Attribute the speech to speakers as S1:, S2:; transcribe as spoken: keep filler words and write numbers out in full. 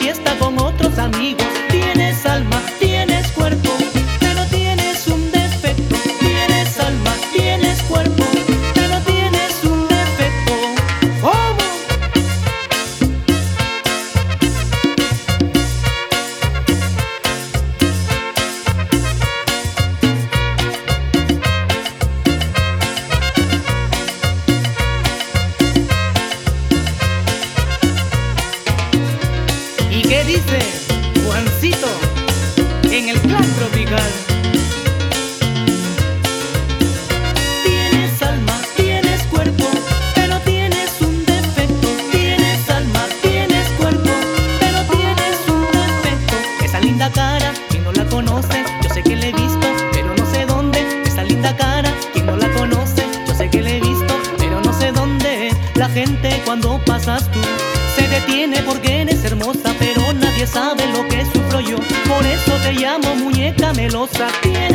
S1: fiesta con otros amigos. Tienes alma, tienes cuerpo, pero tienes un defecto. Tienes alma, tienes cuerpo, pero tienes un defecto. ¿Cómo? ¿Y qué dice Juancito en el clan tropical? Tienes alma, tienes cuerpo, pero tienes un defecto. Tienes alma, tienes cuerpo, pero tienes un defecto. Esa linda cara, quien no la conoce, yo sé que la he visto, pero no sé dónde. Esa linda cara, quien no la conoce, yo sé que la he visto, pero no sé dónde. La gente cuando pasas tú se detiene porque eres hermosa, pero nadie sabe lo que sufro yo. Por eso te llamo muñeca melosa. Tienes